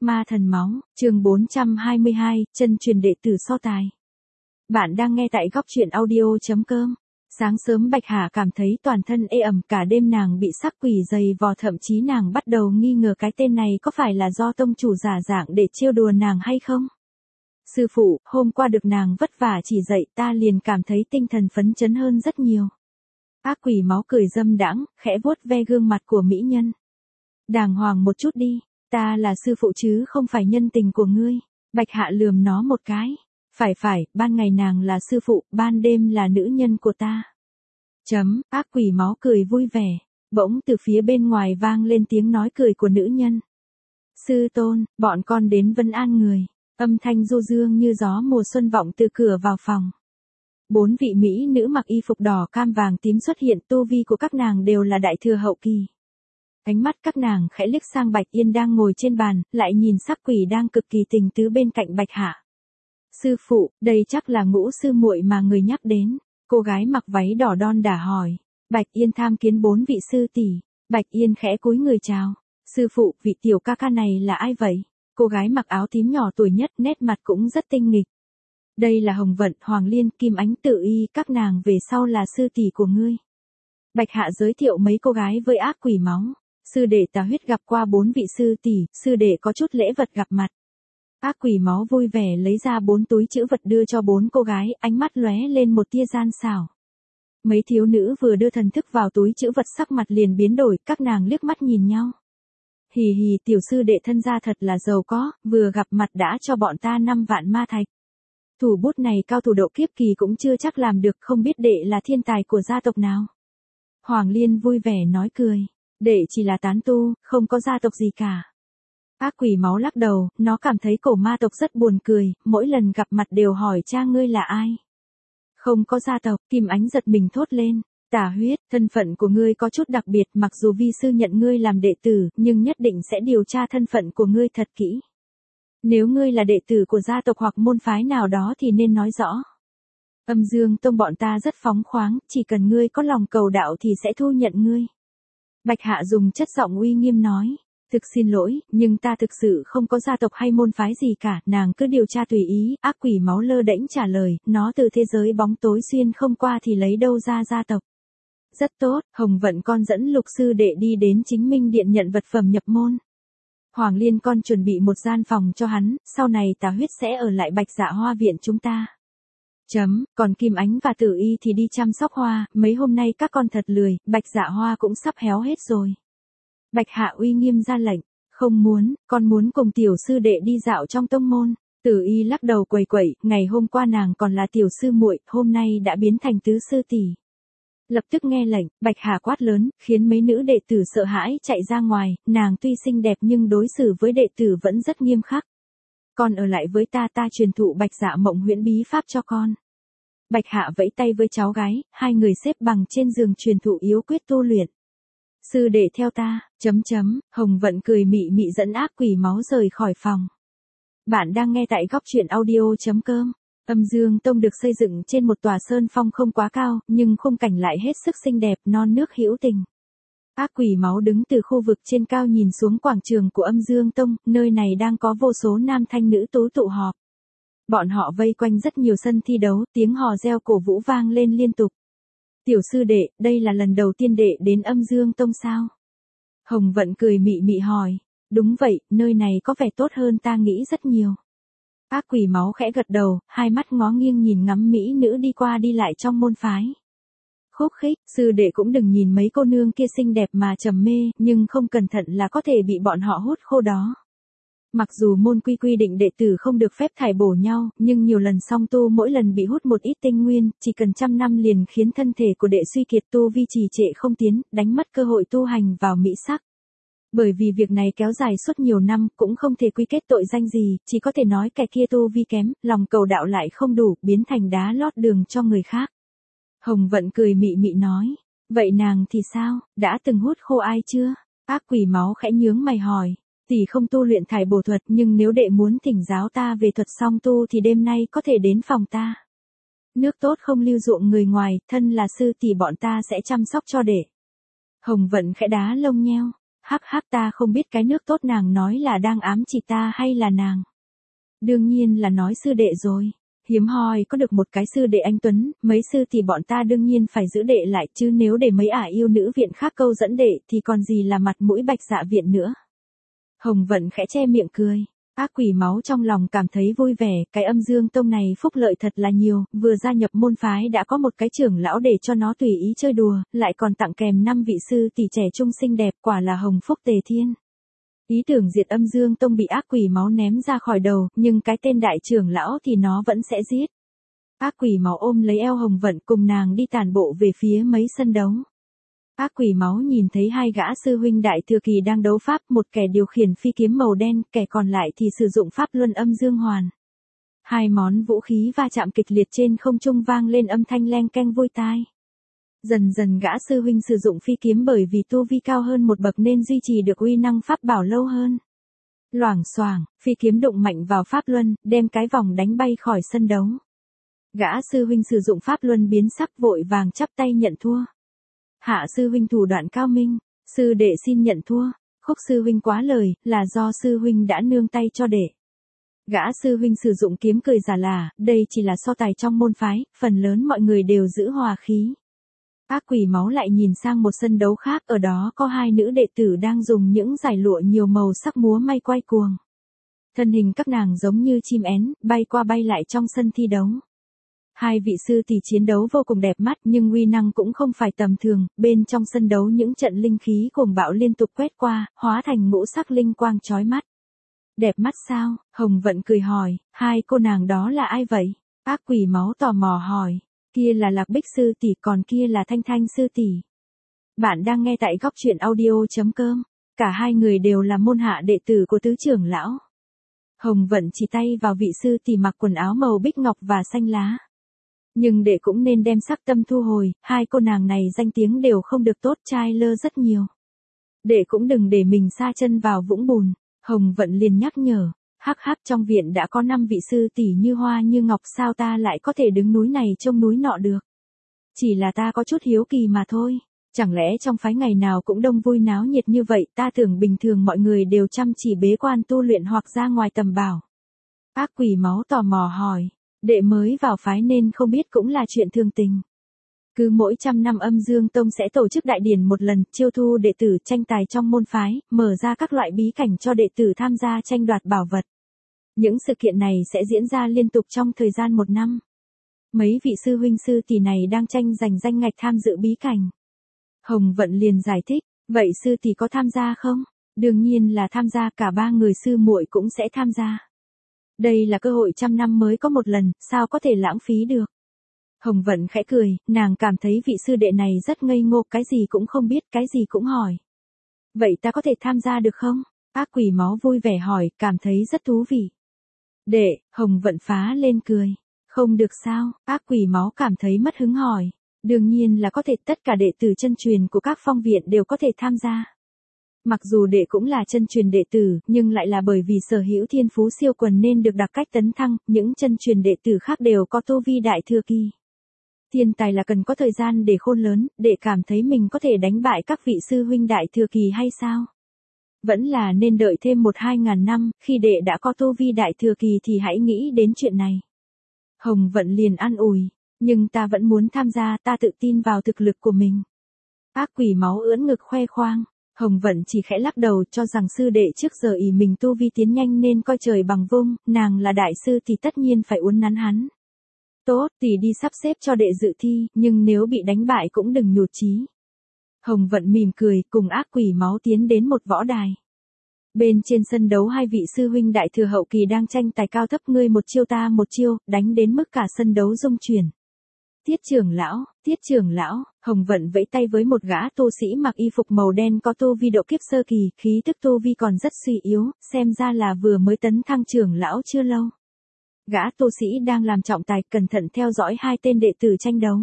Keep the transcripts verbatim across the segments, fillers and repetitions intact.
Ma thần máu, chương bốn trăm hai mươi hai, chân truyền đệ tử so tài. Bạn đang nghe tại góc truyện audio.com. Sáng sớm Bạch Hà cảm thấy toàn thân ê ẩm, cả đêm nàng bị sắc quỷ dày vò, thậm chí nàng bắt đầu nghi ngờ cái tên này có phải là do tông chủ giả dạng để trêu đùa nàng hay không. Sư phụ, hôm qua được nàng vất vả chỉ dạy, ta liền cảm thấy tinh thần phấn chấn hơn rất nhiều. Ác quỷ máu cười dâm đãng, khẽ vuốt ve gương mặt của mỹ nhân. Đàng hoàng một chút đi, ta là sư phụ chứ không phải nhân tình của ngươi. Bạch Hạ lườm nó một cái. Phải phải, ban ngày nàng là sư phụ, ban đêm là nữ nhân của ta. Chấm, ác quỷ máu cười vui vẻ. Bỗng từ phía bên ngoài vang lên tiếng nói cười của nữ nhân. Sư tôn, bọn con đến vân an người. Âm thanh du dương như gió mùa xuân vọng từ cửa vào phòng. Bốn vị mỹ nữ mặc y phục đỏ cam vàng tím xuất hiện, tu vi của các nàng đều là đại thừa hậu kỳ. Ánh mắt các nàng khẽ liếc sang Bạch Yên đang ngồi trên bàn, lại nhìn sắc quỷ đang cực kỳ tình tứ bên cạnh Bạch Hạ. Sư phụ, đây chắc là Ngũ sư muội mà người nhắc đến. Cô gái mặc váy đỏ đon đả hỏi. Bạch Yên tham kiến bốn vị sư tỷ. Bạch Yên khẽ cúi người chào. Sư phụ, vị tiểu ca ca này là ai vậy? Cô gái mặc áo tím nhỏ tuổi nhất, nét mặt cũng rất tinh nghịch. Đây là Hồng Vận, Hoàng Liên, Kim Ánh, Tự Y, các nàng về sau là sư tỷ của ngươi. Bạch Hạ giới thiệu mấy cô gái với ác quỷ máu. Sư đệ Tà Huyết gặp qua bốn vị sư tỷ, sư đệ có chút lễ vật gặp mặt. Ác quỷ máu vui vẻ lấy ra bốn túi trữ vật đưa cho bốn cô gái, ánh mắt lóe lên một tia gian xảo. Mấy thiếu nữ vừa đưa thần thức vào túi trữ vật sắc mặt liền biến đổi, các nàng liếc mắt nhìn nhau. Hì hì, tiểu sư đệ thân gia thật là giàu có, vừa gặp mặt đã cho bọn ta năm vạn ma thạch. Thủ bút này cao thủ độ kiếp kỳ cũng chưa chắc làm được, không biết đệ là thiên tài của gia tộc nào. Hoàng Liên vui vẻ nói cười. Đệ chỉ là tán tu, không có gia tộc gì cả. Ác quỷ máu lắc đầu, nó cảm thấy cổ ma tộc rất buồn cười, mỗi lần gặp mặt đều hỏi cha ngươi là ai. Không có gia tộc, Kim Ánh giật mình thốt lên. Tà Huyết, thân phận của ngươi có chút đặc biệt, mặc dù vi sư nhận ngươi làm đệ tử, nhưng nhất định sẽ điều tra thân phận của ngươi thật kỹ. Nếu ngươi là đệ tử của gia tộc hoặc môn phái nào đó thì nên nói rõ. Âm Dương Tông bọn ta rất phóng khoáng, chỉ cần ngươi có lòng cầu đạo thì sẽ thu nhận ngươi. Bạch Hạ dùng chất giọng uy nghiêm nói. Thực xin lỗi, nhưng ta thực sự không có gia tộc hay môn phái gì cả, nàng cứ điều tra tùy ý. Ác quỷ máu lơ đễnh trả lời, nó từ thế giới bóng tối xuyên không qua thì lấy đâu ra gia tộc. Rất tốt, Hồng Vận con dẫn Lục sư đệ đi đến Chính Minh Điện nhận vật phẩm nhập môn. Hoàng Liên con chuẩn bị một gian phòng cho hắn, sau này Tà Huyết sẽ ở lại Bạch Dạ Hoa viện chúng ta. Chấm, còn Kim Ánh và Tử Y thì đi chăm sóc hoa, mấy hôm nay các con thật lười, Bạch Dạ Hoa cũng sắp héo hết rồi. Bạch Hạ uy nghiêm ra lệnh, không muốn, con muốn cùng tiểu sư đệ đi dạo trong tông môn. Tử Y lắc đầu quẩy quẩy, ngày hôm qua nàng còn là tiểu sư muội, hôm nay đã biến thành tứ sư tỷ. Lập tức nghe lệnh, Bạch Hà quát lớn, khiến mấy nữ đệ tử sợ hãi chạy ra ngoài, nàng tuy xinh đẹp nhưng đối xử với đệ tử vẫn rất nghiêm khắc. Con ở lại với ta, ta truyền thụ Bạch Dạ Mộng Huyễn bí pháp cho con. Bạch Hạ vẫy tay với cháu gái, hai người xếp bằng trên giường truyền thụ yếu quyết tu luyện. Sư đệ theo ta, chấm chấm, Hồng Vận cười mị mị dẫn ác quỷ máu rời khỏi phòng. Bạn đang nghe tại góc truyện audio.com. Âm Dương Tông được xây dựng trên một tòa sơn phong không quá cao, nhưng khung cảnh lại hết sức xinh đẹp, non nước hữu tình. Ác quỷ máu đứng từ khu vực trên cao nhìn xuống quảng trường của Âm Dương Tông, nơi này đang có vô số nam thanh nữ tú tụ họp. Bọn họ vây quanh rất nhiều sân thi đấu, tiếng hò reo cổ vũ vang lên liên tục. Tiểu sư đệ, đây là lần đầu tiên đệ đến Âm Dương Tông sao? Hồng Vận cười mị mị hỏi. Đúng vậy, nơi này có vẻ tốt hơn ta nghĩ rất nhiều. Ác quỷ máu khẽ gật đầu, hai mắt ngó nghiêng nhìn ngắm mỹ nữ đi qua đi lại trong môn phái. Khúc khích, sư đệ cũng đừng nhìn mấy cô nương kia xinh đẹp mà trầm mê, nhưng không cẩn thận là có thể bị bọn họ hút khô đó. Mặc dù môn quy quy định đệ tử không được phép thải bổ nhau, nhưng nhiều lần song tu mỗi lần bị hút một ít tinh nguyên, chỉ cần trăm năm liền khiến thân thể của đệ suy kiệt, tu vi trì trệ không tiến, đánh mất cơ hội tu hành vào mỹ sắc. Bởi vì việc này kéo dài suốt nhiều năm, cũng không thể quy kết tội danh gì, chỉ có thể nói kẻ kia tu vi kém, lòng cầu đạo lại không đủ, biến thành đá lót đường cho người khác. Hồng Vận cười mị mị nói, vậy nàng thì sao, đã từng hút khô ai chưa? Ác quỷ máu khẽ nhướng mày hỏi. Tỷ không tu luyện thải bổ thuật, nhưng nếu đệ muốn thỉnh giáo ta về thuật song tu thì đêm nay có thể đến phòng ta. Nước tốt không lưu ruộng người ngoài, thân là sư tỷ bọn ta sẽ chăm sóc cho đệ. Hồng Vận khẽ đá lông nheo. Hắc hắc, ta không biết cái nước tốt nàng nói là đang ám chỉ ta hay là nàng. Đương nhiên là nói sư đệ rồi. Hiếm hoi có được một cái sư đệ anh Tuấn, mấy sư thì bọn ta đương nhiên phải giữ đệ lại, chứ nếu để mấy ả yêu nữ viện khác câu dẫn đệ thì còn gì là mặt mũi Bạch Dạ viện nữa. Hồng Vận khẽ che miệng cười. Ác quỷ máu trong lòng cảm thấy vui vẻ, cái Âm Dương Tông này phúc lợi thật là nhiều, vừa gia nhập môn phái đã có một cái trưởng lão để cho nó tùy ý chơi đùa, lại còn tặng kèm năm vị sư tỷ trẻ trung xinh đẹp, quả là hồng phúc tề thiên. Ý tưởng diệt Âm Dương Tông bị ác quỷ máu ném ra khỏi đầu, nhưng cái tên đại trưởng lão thì nó vẫn sẽ giết. Ác quỷ máu ôm lấy eo Hồng Vận cùng nàng đi tản bộ về phía mấy sân đấu. Ác quỷ máu nhìn thấy hai gã sư huynh đại thừa kỳ đang đấu pháp, một kẻ điều khiển phi kiếm màu đen, kẻ còn lại thì sử dụng pháp luân âm dương hoàn. Hai món vũ khí va chạm kịch liệt trên không trung vang lên âm thanh leng keng vui tai. Dần dần gã sư huynh sử dụng phi kiếm bởi vì tu vi cao hơn một bậc nên duy trì được uy năng pháp bảo lâu hơn. Loảng xoảng, phi kiếm đụng mạnh vào pháp luân, đem cái vòng đánh bay khỏi sân đấu. Gã sư huynh sử dụng pháp luân biến sắc vội vàng chắp tay nhận thua. Hạ sư huynh thủ đoạn cao minh, sư đệ xin nhận thua. Khúc sư huynh quá lời, là do sư huynh đã nương tay cho đệ. Gã sư huynh sử dụng kiếm cười giả là, đây chỉ là so tài trong môn phái, phần lớn mọi người đều giữ hòa khí. Ác quỷ máu lại nhìn sang một sân đấu khác, ở đó có hai nữ đệ tử đang dùng những dải lụa nhiều màu sắc múa may quay cuồng. Thân hình các nàng giống như chim én, bay qua bay lại trong sân thi đấu. Hai vị sư tỷ chiến đấu vô cùng đẹp mắt nhưng uy năng cũng không phải tầm thường, bên trong sân đấu những trận linh khí cuồng bạo liên tục quét qua, hóa thành ngũ sắc linh quang chói mắt. Đẹp mắt sao? Hồng Vận cười hỏi, hai cô nàng đó là ai vậy? Ác quỷ máu tò mò hỏi, kia là Lạc Bích sư tỷ, còn kia là Thanh Thanh sư tỷ. Bạn đang nghe tại góc truyện audio.com, cả hai người đều là môn hạ đệ tử của tứ trưởng lão. Hồng Vận chỉ tay vào vị sư tỷ mặc quần áo màu bích ngọc và xanh lá. Nhưng đệ cũng nên đem sắc tâm thu hồi, hai cô nàng này danh tiếng đều không được tốt, trai lơ rất nhiều. Đệ cũng đừng để mình sa chân vào vũng bùn. Hồng Vận liền nhắc nhở, hắc hắc, trong viện đã có năm vị sư tỷ như hoa như ngọc, sao ta lại có thể đứng núi này trông núi nọ được. Chỉ là ta có chút hiếu kỳ mà thôi, chẳng lẽ trong phái ngày nào cũng đông vui náo nhiệt như vậy, ta tưởng bình thường mọi người đều chăm chỉ bế quan tu luyện hoặc ra ngoài tầm bảo. Ác quỷ máu tò mò hỏi, đệ mới vào phái nên không biết cũng là chuyện thường tình. Cứ mỗi trăm năm Âm Dương Tông sẽ tổ chức đại điển một lần, chiêu thu đệ tử tranh tài trong môn phái, mở ra các loại bí cảnh cho đệ tử tham gia tranh đoạt bảo vật. Những sự kiện này sẽ diễn ra liên tục trong thời gian một năm. Mấy vị sư huynh sư tỷ này đang tranh giành danh ngạch tham dự bí cảnh. Hồng Vận liền giải thích, vậy sư tỷ có tham gia không? Đương nhiên là tham gia, cả ba người sư muội cũng sẽ tham gia. Đây là cơ hội trăm năm mới có một lần, sao có thể lãng phí được. Hồng Vận khẽ cười, nàng cảm thấy vị sư đệ này rất ngây ngô, cái gì cũng không biết, cái gì cũng hỏi. Vậy ta có thể tham gia được không? Ác quỷ máu vui vẻ hỏi, cảm thấy rất thú vị. Đệ, Hồng Vận phá lên cười. Không được sao? Ác quỷ máu cảm thấy mất hứng hỏi. Đương nhiên là có thể, tất cả đệ tử chân truyền của các phong viện đều có thể tham gia. Mặc dù đệ cũng là chân truyền đệ tử, nhưng lại là bởi vì sở hữu thiên phú siêu quần nên được đặc cách tấn thăng, những chân truyền đệ tử khác đều có tu vi đại thừa kỳ. Thiên tài là cần có thời gian để khôn lớn, đệ cảm thấy mình có thể đánh bại các vị sư huynh đại thừa kỳ hay sao? Vẫn là nên đợi thêm một hai ngàn năm, khi đệ đã có tu vi đại thừa kỳ thì hãy nghĩ đến chuyện này. Hồng Vận liền an ủi, nhưng ta vẫn muốn tham gia, ta tự tin vào thực lực của mình. Ác quỷ máu ưỡn ngực khoe khoang. Hồng Vận chỉ khẽ lắc đầu, cho rằng sư đệ trước giờ ỷ mình tu vi tiến nhanh nên coi trời bằng vung, nàng là đại sư thì tất nhiên phải uốn nắn hắn. Tốt, tỷ đi sắp xếp cho đệ dự thi, nhưng nếu bị đánh bại cũng đừng nhụt chí. Hồng Vận mỉm cười, cùng ác quỷ máu tiến đến một võ đài. Bên trên sân đấu hai vị sư huynh đại thừa hậu kỳ đang tranh tài cao thấp, ngươi một chiêu ta một chiêu, đánh đến mức cả sân đấu rung chuyển. Tiết trưởng lão, tiết trưởng lão, Hồng Vận vẫy tay với một gã tu sĩ mặc y phục màu đen có tu vi độ kiếp sơ kỳ, khí tức tu vi còn rất suy yếu, xem ra là vừa mới tấn thăng trưởng lão chưa lâu. Gã tu sĩ đang làm trọng tài cẩn thận theo dõi hai tên đệ tử tranh đấu.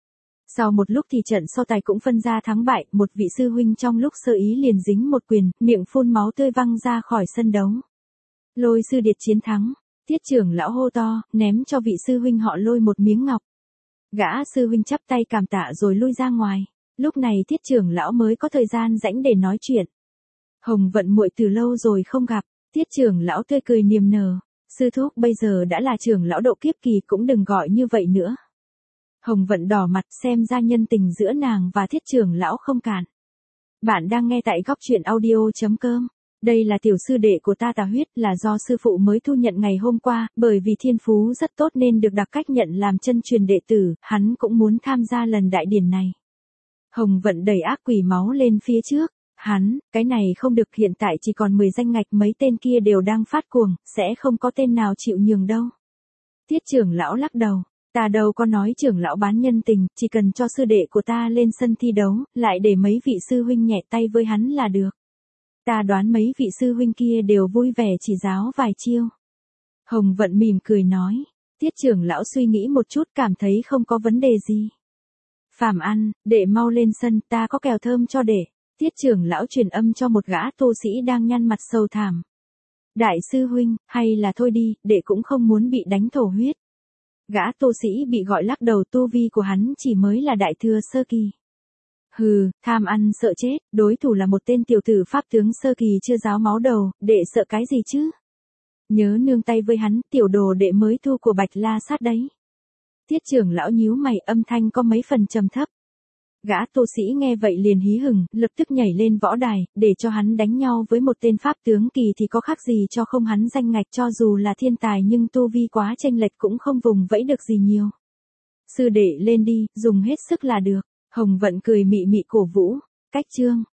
Sau một lúc thì trận so tài cũng phân ra thắng bại, một vị sư huynh trong lúc sơ ý liền dính một quyền, miệng phun máu tươi văng ra khỏi sân đấu. Lôi sư điệt chiến thắng, tiết trưởng lão hô to, ném cho vị sư huynh họ Lôi một miếng ngọc. Gã sư huynh chắp tay cảm tạ rồi lui ra ngoài. Lúc này tiết trưởng lão mới có thời gian rảnh để nói chuyện. Hồng Vận muội từ lâu rồi không gặp, Tiết trưởng lão tươi cười niềm nở. Sư thúc bây giờ đã là trưởng lão độ kiếp kỳ cũng đừng gọi như vậy nữa. Hồng Vận đỏ mặt xem ra nhân tình giữa nàng và Thiết trưởng lão không cạn. Bạn đang nghe tại góc truyện audio.com. Đây là tiểu sư đệ của ta Tà Huyết, là do sư phụ mới thu nhận ngày hôm qua, bởi vì thiên phú rất tốt nên được đặc cách nhận làm chân truyền đệ tử, hắn cũng muốn tham gia lần đại điển này. Hồng Vận đẩy ác quỷ máu lên phía trước. Hắn, cái này không được, hiện tại chỉ còn mười danh ngạch, mấy tên kia đều đang phát cuồng, sẽ không có tên nào chịu nhường đâu. Tiết trưởng lão lắc đầu, ta đâu có nói trưởng lão bán nhân tình, chỉ cần cho sư đệ của ta lên sân thi đấu, lại để mấy vị sư huynh nhẹ tay với hắn là được. Ta đoán mấy vị sư huynh kia đều vui vẻ chỉ giáo vài chiêu. Hồng Vận mỉm cười nói, Tiết trưởng lão suy nghĩ một chút cảm thấy không có vấn đề gì. Phàm Ăn, đệ mau lên sân, ta có kẹo thơm cho đệ. Tiết trưởng lão truyền âm cho một gã tu sĩ đang nhăn mặt sầu thảm. Đại sư huynh, hay là thôi đi, đệ cũng không muốn bị đánh thổ huyết. Gã tu sĩ bị gọi lắc đầu, tu vi của hắn chỉ mới là đại thừa sơ kỳ. Hừ, tham ăn sợ chết, đối thủ là một tên tiểu tử pháp tướng sơ kỳ chưa ráo máu đầu, đệ sợ cái gì chứ? Nhớ nương tay với hắn, tiểu đồ đệ mới thu của Bạch La Sát đấy. Tiết trưởng lão nhíu mày, âm thanh có mấy phần trầm thấp. Gã tu sĩ nghe vậy liền hí hửng, lập tức nhảy lên võ đài, để cho hắn đánh nhau với một tên pháp tướng kỳ thì có khác gì cho không hắn danh ngạch, cho dù là thiên tài nhưng tu vi quá chênh lệch cũng không vùng vẫy được gì nhiều. Sư đệ lên đi, dùng hết sức là được. Hồng Vận cười mị mị cổ vũ, cách chương.